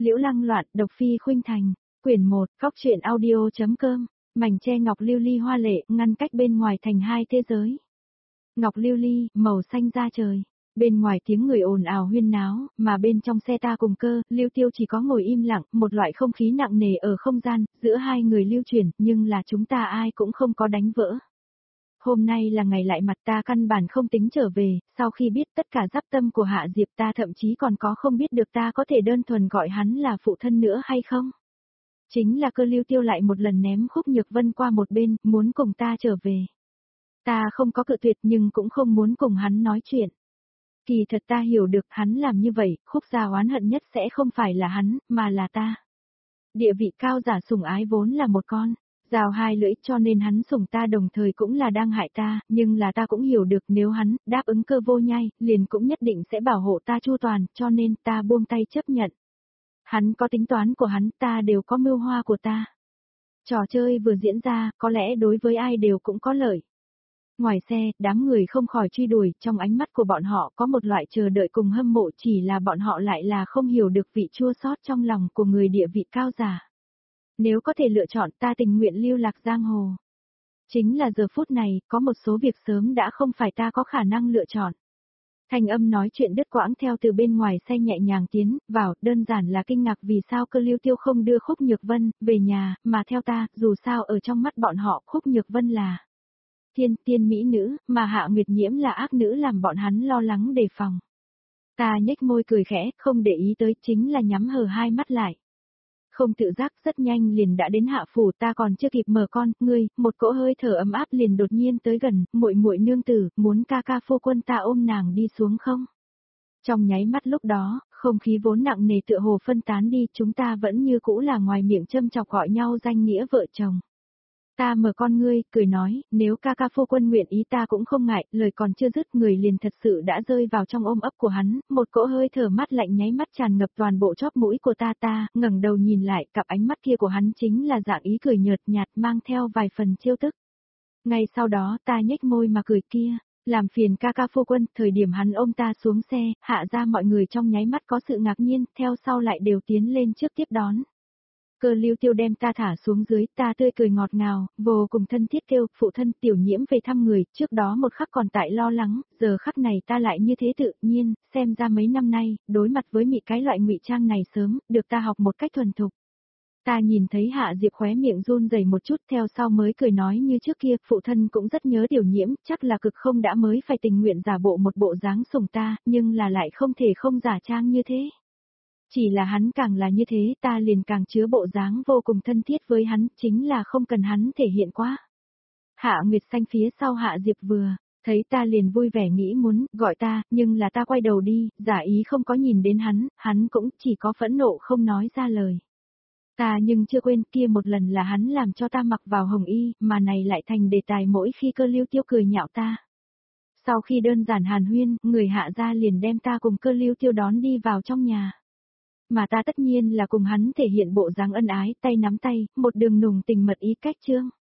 Liễu Lăng Loạn, độc phi khuynh thành, quyển 1, Cóc truyện audio.com, mảnh tre ngọc lưu ly hoa lệ, ngăn cách bên ngoài thành hai thế giới. Ngọc lưu ly, màu xanh da trời. Bên ngoài tiếng người ồn ào huyên náo, mà bên trong xe ta cùng Cơ, Lưu Tiêu chỉ có ngồi im lặng, một loại không khí nặng nề ở không gian, giữa hai người lưu chuyển, nhưng là chúng ta ai cũng không có đánh vỡ. Hôm nay là ngày lại mặt, ta căn bản không tính trở về, sau khi biết tất cả giáp tâm của Hạ Diệp ta thậm chí còn có không biết được ta có thể đơn thuần gọi hắn là phụ thân nữa hay không. Chính là Cơ. Lưu Tiêu lại một lần ném Khúc Nhược Vân qua một bên, muốn cùng ta trở về. Ta không có cự tuyệt nhưng cũng không muốn cùng hắn nói chuyện. Kỳ thật ta hiểu được hắn làm như vậy, Khúc gia oán hận nhất sẽ không phải là hắn, mà là ta. Địa vị cao giả sủng ái vốn là một con dao hai lưỡi, cho nên hắn sủng ta đồng thời cũng là đang hại ta, nhưng là ta cũng hiểu được nếu hắn đáp ứng Cơ Vô Nhai, liền cũng nhất định sẽ bảo hộ ta chu toàn, cho nên ta buông tay chấp nhận. Hắn có tính toán của hắn, ta đều có mưu hoa của ta. Trò chơi vừa diễn ra, có lẽ đối với ai đều cũng có lợi. Ngoài xe, đám người không khỏi truy đuổi, trong ánh mắt của bọn họ có một loại chờ đợi cùng hâm mộ, chỉ là bọn họ lại là không hiểu được vị chua xót trong lòng của người địa vị cao giả. Nếu có thể lựa chọn, ta tình nguyện lưu lạc giang hồ. Chính là giờ phút này, có một số việc sớm đã không phải ta có khả năng lựa chọn. Thanh âm nói chuyện đứt quãng theo từ bên ngoài xe nhẹ nhàng tiến vào, đơn giản là kinh ngạc vì sao Cơ. Lưu Tiêu không đưa Khúc Nhược Vân về nhà, mà theo ta, dù sao ở trong mắt bọn họ Khúc Nhược Vân là thiên tiên mỹ nữ, mà Hạ Nguyệt Nhiễm là ác nữ, làm bọn hắn lo lắng đề phòng. Ta nhếch môi cười khẽ, không để ý tới, chính là nhắm hờ hai mắt lại. Không tự giác rất nhanh liền đã đến Hạ phủ, ta còn chưa kịp mở con, ngươi, một cỗ hơi thở ấm áp liền đột nhiên tới gần, muội muội nương tử, muốn ca ca phu quân ta ôm nàng đi xuống không? Trong nháy mắt lúc đó, không khí vốn nặng nề tựa hồ phân tán đi, chúng ta vẫn như cũ là ngoài miệng châm chọc gọi nhau danh nghĩa vợ chồng. Ta mở con ngươi, cười nói, nếu ca ca phu quân nguyện ý ta cũng không ngại, lời còn chưa dứt người liền thật sự đã rơi vào trong ôm ấp của hắn, một cỗ hơi thở mát lạnh nháy mắt tràn ngập toàn bộ chóp mũi của ta, ngẩng đầu nhìn lại, cặp ánh mắt kia của hắn chính là dạng ý cười nhợt nhạt mang theo vài phần trêu tức. Ngay sau đó ta nhếch môi mà cười kia, làm phiền ca ca phu quân, thời điểm hắn ôm ta xuống xe, Hạ ra mọi người trong nháy mắt có sự ngạc nhiên, theo sau lại đều tiến lên trước tiếp đón. Cơ. Lưu Tiêu đem ta thả xuống dưới, ta tươi cười ngọt ngào, vô cùng thân thiết kêu, phụ thân Tiểu Nhiễm về thăm người, trước đó một khắc còn tại lo lắng, giờ khắc này ta lại như thế tự nhiên, xem ra mấy năm nay, đối mặt với cái loại ngụy trang này sớm, được ta học một cách thuần thục. Ta nhìn thấy Hạ Diệp khóe miệng run rẩy một chút, theo sau mới cười nói như trước kia, phụ thân cũng rất nhớ Tiểu Nhiễm, chắc là cực không đã mới phải tình nguyện giả bộ một bộ dáng sủng ta, nhưng là lại không thể không giả trang như thế. Chỉ là hắn càng là như thế, ta liền càng chứa bộ dáng vô cùng thân thiết với hắn, chính là không cần hắn thể hiện quá. Hạ Nguyệt Xanh phía sau Hạ Diệp vừa thấy ta liền vui vẻ nghĩ muốn gọi ta, nhưng là ta quay đầu đi, giả ý không có nhìn đến hắn cũng chỉ có phẫn nộ không nói ra lời. Ta nhưng chưa quên kia một lần là hắn làm cho ta mặc vào hồng y, mà này lại thành đề tài mỗi khi Cơ. Lưu Tiêu cười nhạo ta. Sau khi đơn giản hàn huyên, người Hạ gia liền đem ta cùng Cơ. Lưu Tiêu đón đi vào trong nhà. Mà ta tất nhiên là cùng hắn thể hiện bộ dáng ân ái, tay nắm tay, một đường nùng tình mật ý cách chương.